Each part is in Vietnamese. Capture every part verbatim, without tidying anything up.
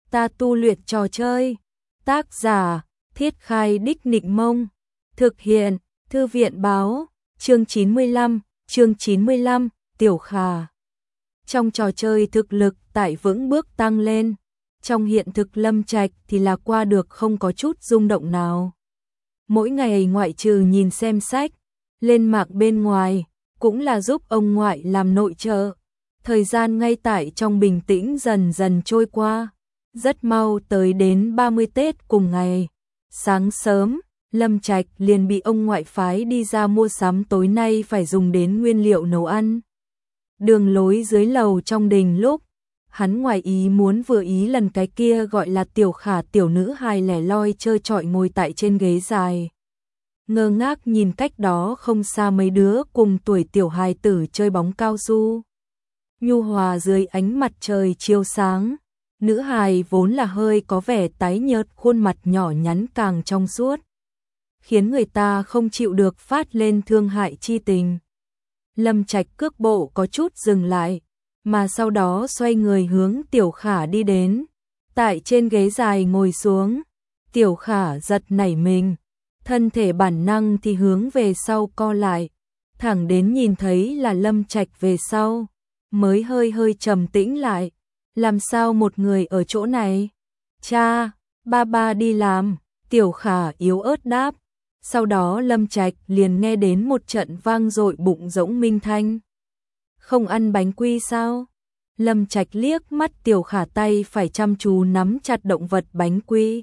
ta tu luyện trò chơi. Tác giả, Thiết Khai Đích Nịnh Mông. Thực hiện, Thư viện Báo. Chương chín mươi lăm, chương chín mươi lăm, Tiểu Khả. Trong trò chơi thực lực tại vững bước tăng lên, trong hiện thực Lâm Trạch thì là qua được không có chút rung động nào. Mỗi ngày ngoại trừ nhìn xem sách, lên mạng bên ngoài, cũng là giúp ông ngoại làm nội trợ. Thời gian ngay tại trong bình tĩnh dần dần trôi qua, rất mau tới đến ba mươi Tết cùng ngày. Sáng sớm, Lâm Trạch liền bị ông ngoại phái đi ra mua sắm tối nay phải dùng đến nguyên liệu nấu ăn. Đường lối dưới lầu trong đình lúc, hắn ngoài ý muốn vừa ý lần cái kia gọi là Tiểu Khả tiểu nữ hài lẻ loi chơi trọi ngồi tại trên ghế dài. Ngơ ngác nhìn cách đó không xa mấy đứa cùng tuổi tiểu hài tử chơi bóng cao su. Nhu hòa dưới ánh mặt trời chiếu sáng, nữ hài vốn là hơi có vẻ tái nhợt, khuôn mặt nhỏ nhắn càng trong suốt, khiến người ta không chịu được phát lên thương hại chi tình. Lâm Trạch cước bộ có chút dừng lại, mà sau đó xoay người hướng Tiểu Khả đi đến. Tại trên ghế dài ngồi xuống, Tiểu Khả giật nảy mình, thân thể bản năng thì hướng về sau co lại, thẳng đến nhìn thấy là Lâm Trạch về sau, mới hơi hơi trầm tĩnh lại. Làm sao một người ở chỗ này? Cha, ba ba đi làm, Tiểu Khả yếu ớt đáp. Sau đó Lâm Trạch liền nghe đến một trận vang dội bụng rỗng minh thanh. Không ăn bánh quy sao? Lâm Trạch liếc mắt Tiểu Khả tay phải chăm chú nắm chặt động vật bánh quy,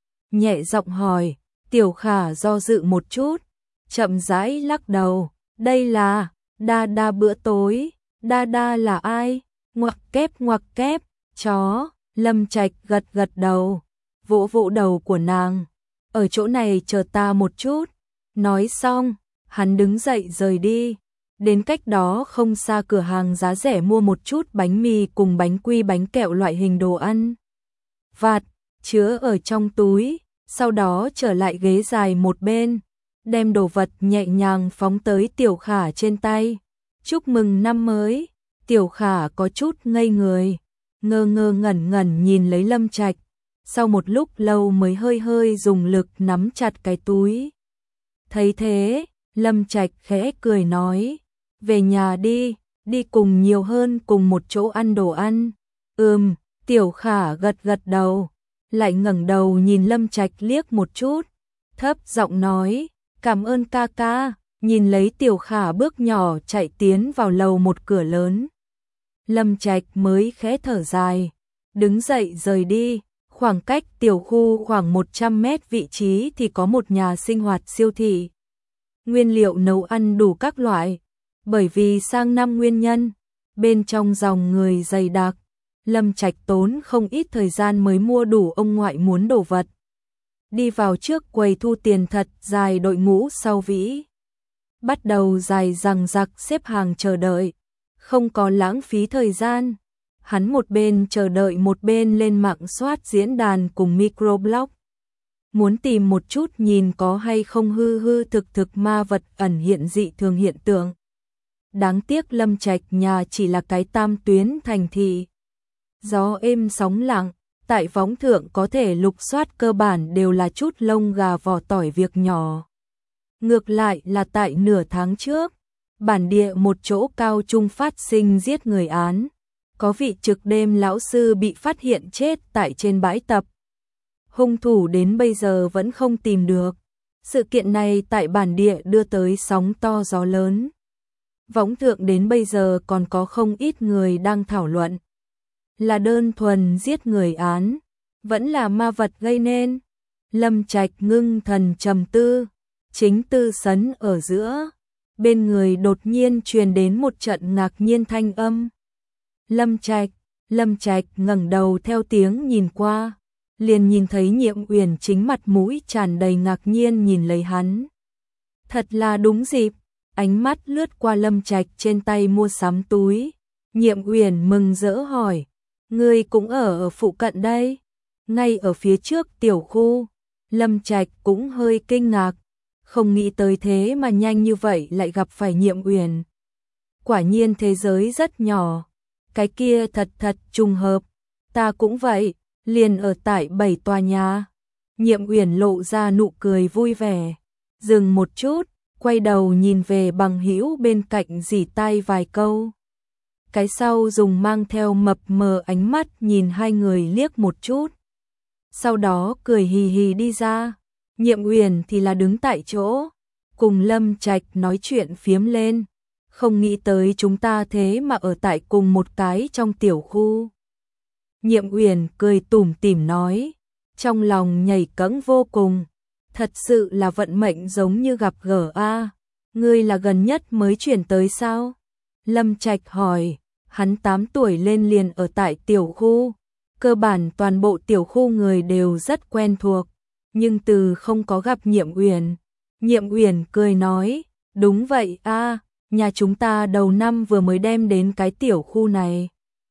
nhẹ giọng hỏi. Tiểu Khả do dự một chút, chậm rãi lắc đầu. Đây là Đa Đa bữa tối. Đa Đa là ai? Ngoặc kép ngoặc kép, chó. Lâm Trạch gật gật đầu, vỗ vỗ đầu của nàng. Ở chỗ này chờ ta một chút. Nói xong, hắn đứng dậy rời đi, đến cách đó không xa cửa hàng giá rẻ mua một chút bánh mì cùng bánh quy bánh kẹo loại hình đồ ăn vặt, chứa ở trong túi, sau đó trở lại ghế dài một bên, đem đồ vật nhẹ nhàng phóng tới Tiểu Khả trên tay. Chúc mừng năm mới. Tiểu Khả có chút ngây người, ngơ ngơ ngẩn ngẩn nhìn lấy Lâm Trạch, sau một lúc lâu mới hơi hơi dùng lực nắm chặt cái túi. Thấy thế, Lâm Trạch khẽ cười nói, về nhà đi, đi cùng nhiều hơn cùng một chỗ ăn đồ ăn. Ừm, Tiểu Khả gật gật đầu, lại ngẩng đầu nhìn Lâm Trạch liếc một chút, thấp giọng nói, cảm ơn ca ca. Nhìn lấy Tiểu Khả bước nhỏ chạy tiến vào lầu một cửa lớn, Lâm Trạch mới khẽ thở dài, đứng dậy rời đi. Khoảng cách tiểu khu khoảng một trăm mét vị trí thì có một nhà sinh hoạt siêu thị. Nguyên liệu nấu ăn đủ các loại, bởi vì sang năm nguyên nhân, bên trong dòng người dày đặc, Lâm Trạch tốn không ít thời gian mới mua đủ ông ngoại muốn đồ vật. Đi vào trước quầy thu tiền thật dài, đội ngũ sau vĩ bắt đầu dài dằng dặc xếp hàng chờ đợi, không có lãng phí thời gian. Hắn một bên chờ đợi một bên lên mạng soát diễn đàn cùng microblog, muốn tìm một chút nhìn có hay không hư hư thực thực ma vật ẩn hiện dị thường hiện tượng. Đáng tiếc Lâm Trạch nhà chỉ là cái tam tuyến thành thị, gió êm sóng lặng, tại võng thượng có thể lục soát cơ bản đều là chút lông gà vỏ tỏi việc nhỏ. Ngược lại là tại nửa tháng trước, bản địa một chỗ cao trung phát sinh giết người án, có vị trực đêm lão sư bị phát hiện chết tại trên bãi tập. Hung thủ đến bây giờ vẫn không tìm được. Sự kiện này tại bản địa đưa tới sóng to gió lớn. Võng thượng đến bây giờ còn có không ít người đang thảo luận, là đơn thuần giết người án, vẫn là ma vật gây nên. Lâm Trạch ngưng thần trầm tư, chính tư sấn ở giữa, bên người đột nhiên truyền đến một trận ngạc nhiên thanh âm. Lâm Trạch, Lâm Trạch ngẩng đầu theo tiếng nhìn qua, liền nhìn thấy Nhiệm Uyển chính mặt mũi tràn đầy ngạc nhiên nhìn lấy hắn. Thật là đúng dịp, ánh mắt lướt qua Lâm Trạch trên tay mua sắm túi. Nhiệm Uyển mừng rỡ hỏi, ngươi cũng ở ở phụ cận đây? Ngay ở phía trước tiểu khu. Lâm Trạch cũng hơi kinh ngạc, không nghĩ tới thế mà nhanh như vậy lại gặp phải Nhiệm Uyển. Quả nhiên thế giới rất nhỏ. Cái kia thật thật trùng hợp, ta cũng vậy. liền ở tại bảy tòa nhà. Nhiệm Uyển lộ ra nụ cười vui vẻ, dừng một chút, quay đầu nhìn về bằng hữu bên cạnh rỉ tai vài câu. Cái sau dùng mang theo mập mờ ánh mắt nhìn hai người liếc một chút. Sau đó cười hì hì đi ra. Nhiệm Uyển thì là đứng tại chỗ, cùng Lâm Trạch nói chuyện phiếm lên. Không nghĩ tới chúng ta thế mà ở tại cùng một cái trong tiểu khu. Nhiệm Uyển cười tủm tỉm nói, trong lòng nhảy cẫng vô cùng. Thật sự là vận mệnh giống như gặp gỡ a. Ngươi là gần nhất mới chuyển tới sao? Lâm Trạch hỏi, hắn tám tuổi lên liền ở tại tiểu khu. Cơ bản toàn bộ tiểu khu người đều rất quen thuộc, nhưng từ không có gặp Nhiệm Uyển. Nhiệm Uyển cười nói, đúng vậy a, nhà chúng ta đầu năm vừa mới đem đến cái tiểu khu này.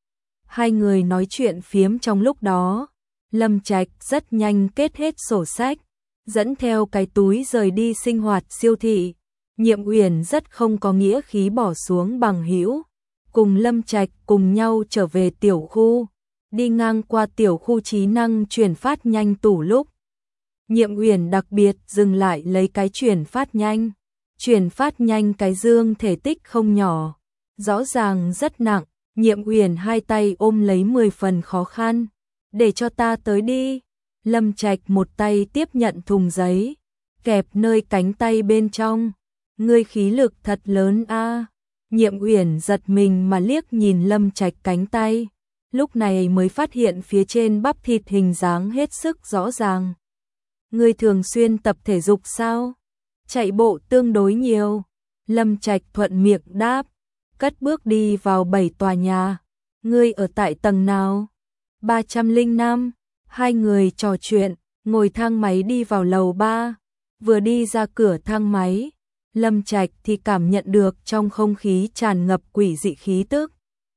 Hai người nói chuyện phiếm trong lúc đó, Lâm Trạch rất nhanh kết hết sổ sách, dẫn theo cái túi rời đi sinh hoạt siêu thị. Nhiệm Uyển rất không có nghĩa khí bỏ xuống bằng hữu, cùng Lâm Trạch cùng nhau trở về tiểu khu, đi ngang qua tiểu khu trí năng chuyển phát nhanh tủ lúc. Nhiệm Uyển đặc biệt dừng lại lấy cái chuyển phát nhanh. Chuyển phát nhanh cái dương thể tích không nhỏ, rõ ràng rất nặng. Nhiệm Uyển hai tay ôm lấy mười phần khó khăn. Để cho ta tới đi. Lâm Trạch một tay tiếp nhận thùng giấy, kẹp nơi cánh tay bên trong. Ngươi khí lực thật lớn a. Nhiệm Uyển giật mình mà liếc nhìn Lâm Trạch cánh tay, lúc này mới phát hiện phía trên bắp thịt hình dáng hết sức rõ ràng. Ngươi thường xuyên tập thể dục sao? Chạy bộ tương đối nhiều. Lâm Trạch thuận miệng đáp, cất bước đi vào bảy tòa nhà. Ngươi ở tại tầng nào? ba trăm lẻ năm. Hai người trò chuyện, ngồi thang máy đi vào lầu ba. Vừa đi ra cửa thang máy, Lâm Trạch thì cảm nhận được trong không khí tràn ngập quỷ dị khí tức.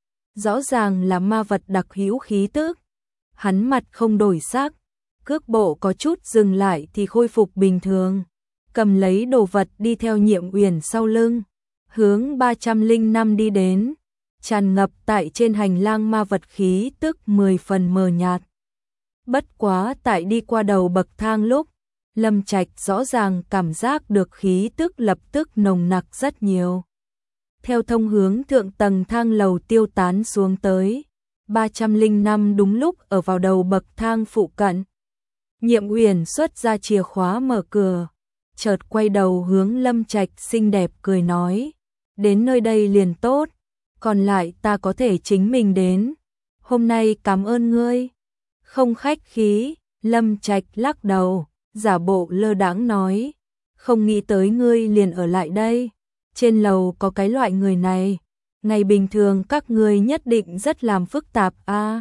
Rõ ràng là ma vật đặc hữu khí tức. Hắn mặt không đổi sắc, cước bộ có chút dừng lại thì khôi phục bình thường. Cầm lấy đồ vật đi theo Nhiệm Uyển sau lưng, hướng ba trăm lẻ năm đi đến. Tràn ngập tại trên hành lang ma vật khí tức mười phần mờ nhạt. Bất quá tại đi qua đầu bậc thang lúc, Lâm Trạch rõ ràng cảm giác được khí tức lập tức nồng nặc rất nhiều. Theo thông hướng thượng tầng thang lầu tiêu tán xuống tới, ba trăm lẻ năm đúng lúc ở vào đầu bậc thang phụ cận. Nhiệm Uyển xuất ra chìa khóa mở cửa, chợt quay đầu hướng Lâm Trạch xinh đẹp cười nói, đến nơi đây liền tốt, còn lại ta có thể chính mình đến. Hôm nay cảm ơn ngươi. Không khách khí. Lâm Trạch lắc đầu, giả bộ lơ đãng nói, không nghĩ tới ngươi liền ở lại đây. Trên lầu có cái loại người này, ngày bình thường các ngươi nhất định rất làm phức tạp a. À,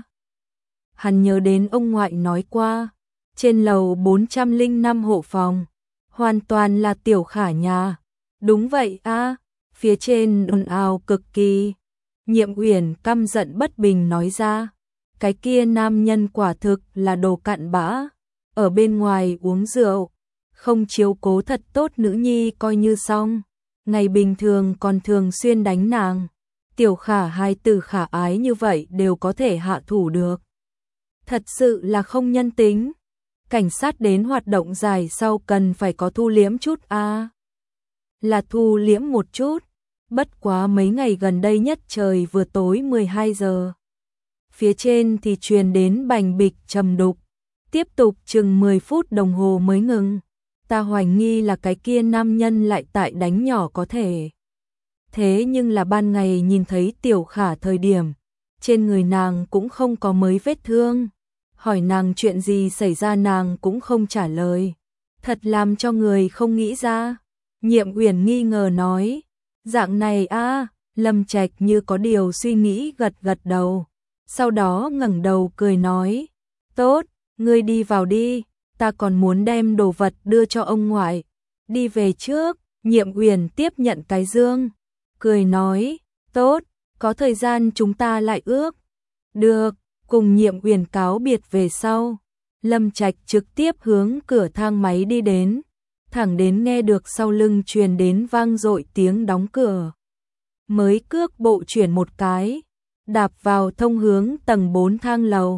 hắn nhớ đến ông ngoại nói qua, trên lầu bốn trăm lẻ năm hộ phòng, hoàn toàn là tiểu khả nhà. Đúng vậy a, à, phía trên ồn ào cực kỳ. Nhiệm Uyển căm giận bất bình nói ra, cái kia nam nhân quả thực là đồ cặn bã, ở bên ngoài uống rượu, không chiếu cố thật tốt nữ nhi coi như xong, ngày bình thường còn thường xuyên đánh nàng. Tiểu khả hai từ khả ái như vậy đều có thể hạ thủ được. Thật sự là không nhân tính. Cảnh sát đến hoạt động dài sau cần phải có thu liễm chút a. À, là thu liễm một chút. Bất quá mấy ngày gần đây nhất trời vừa tối mười hai giờ. Phía trên thì truyền đến bành bịch trầm đục. Tiếp tục chừng mười phút đồng hồ mới ngừng. Ta hoài nghi là cái kia nam nhân lại tại đánh nhỏ có thể. Thế nhưng là ban ngày nhìn thấy tiểu khả thời điểm, trên người nàng cũng không có mấy vết thương. Hỏi nàng chuyện gì xảy ra nàng cũng không trả lời. Thật làm cho người không nghĩ ra. Nhiệm Uyển nghi ngờ nói, dạng này a. À, Lâm Trạch như có điều suy nghĩ gật gật đầu. Sau đó ngẩng đầu cười nói, tốt, ngươi đi vào đi, ta còn muốn đem đồ vật đưa cho ông ngoại. Đi về trước. Nhiệm Uyển tiếp nhận cái dương, cười nói, tốt, có thời gian chúng ta lại ước. Được. Cùng Nhiệm Uyển cáo biệt về sau, Lâm Trạch trực tiếp hướng cửa thang máy đi đến, thẳng đến nghe được sau lưng truyền đến vang dội tiếng đóng cửa. Mới cước bộ chuyển một cái, đạp vào thông hướng tầng bốn thang lầu.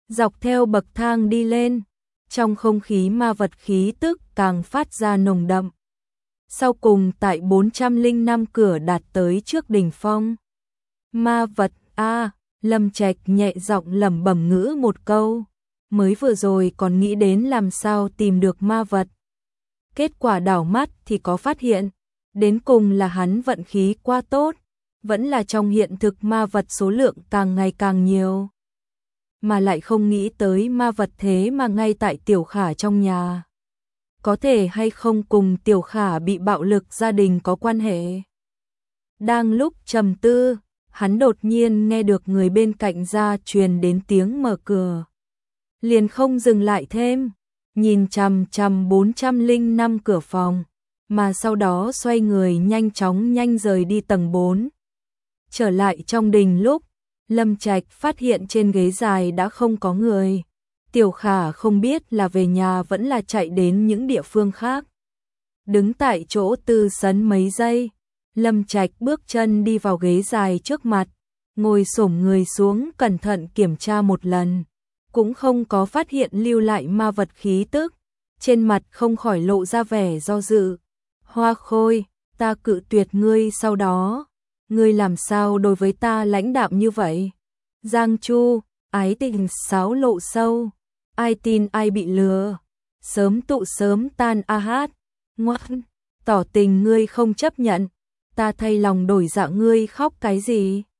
Dọc theo bậc thang đi lên, trong không khí ma vật khí tức càng phát ra nồng đậm. Sau cùng tại bốn trăm lẻ năm cửa đạt tới trước đỉnh phong. Ma vật a, Lâm Trạch nhẹ giọng lẩm bẩm ngữ một câu, mới vừa rồi còn nghĩ đến làm sao tìm được ma vật. Kết quả đảo mắt thì có phát hiện, đến cùng là hắn vận khí quá tốt, vẫn là trong hiện thực ma vật số lượng càng ngày càng nhiều. Mà lại không nghĩ tới ma vật thế mà ngay tại Tiểu Khả trong nhà. Có thể hay không cùng Tiểu Khả bị bạo lực gia đình có quan hệ. Đang lúc trầm tư, hắn đột nhiên nghe được người bên cạnh ra truyền đến tiếng mở cửa. Liền không dừng lại thêm, nhìn chằm chằm bốn trăm lẻ năm cửa phòng, mà sau đó xoay người nhanh chóng nhanh rời đi tầng bốn. Trở lại trong đình lúc, Lâm Trạch phát hiện trên ghế dài đã không có người. Tiểu Khả không biết là về nhà vẫn là chạy đến những địa phương khác. Đứng tại chỗ tư sấn mấy giây, Lâm Trạch bước chân đi vào ghế dài trước mặt, ngồi xổm người xuống cẩn thận kiểm tra một lần, cũng không có phát hiện lưu lại ma vật khí tức, trên mặt không khỏi lộ ra vẻ do dự. Hoa Khôi, ta cự tuyệt ngươi sau đó, ngươi làm sao đối với ta lãnh đạm như vậy? Giang Chu, ái tình sáo lộ sâu, ai tin ai bị lừa, sớm tụ sớm tan a hát, ngoan, tỏ tình ngươi không chấp nhận, ta thay lòng đổi dạ ngươi khóc cái gì?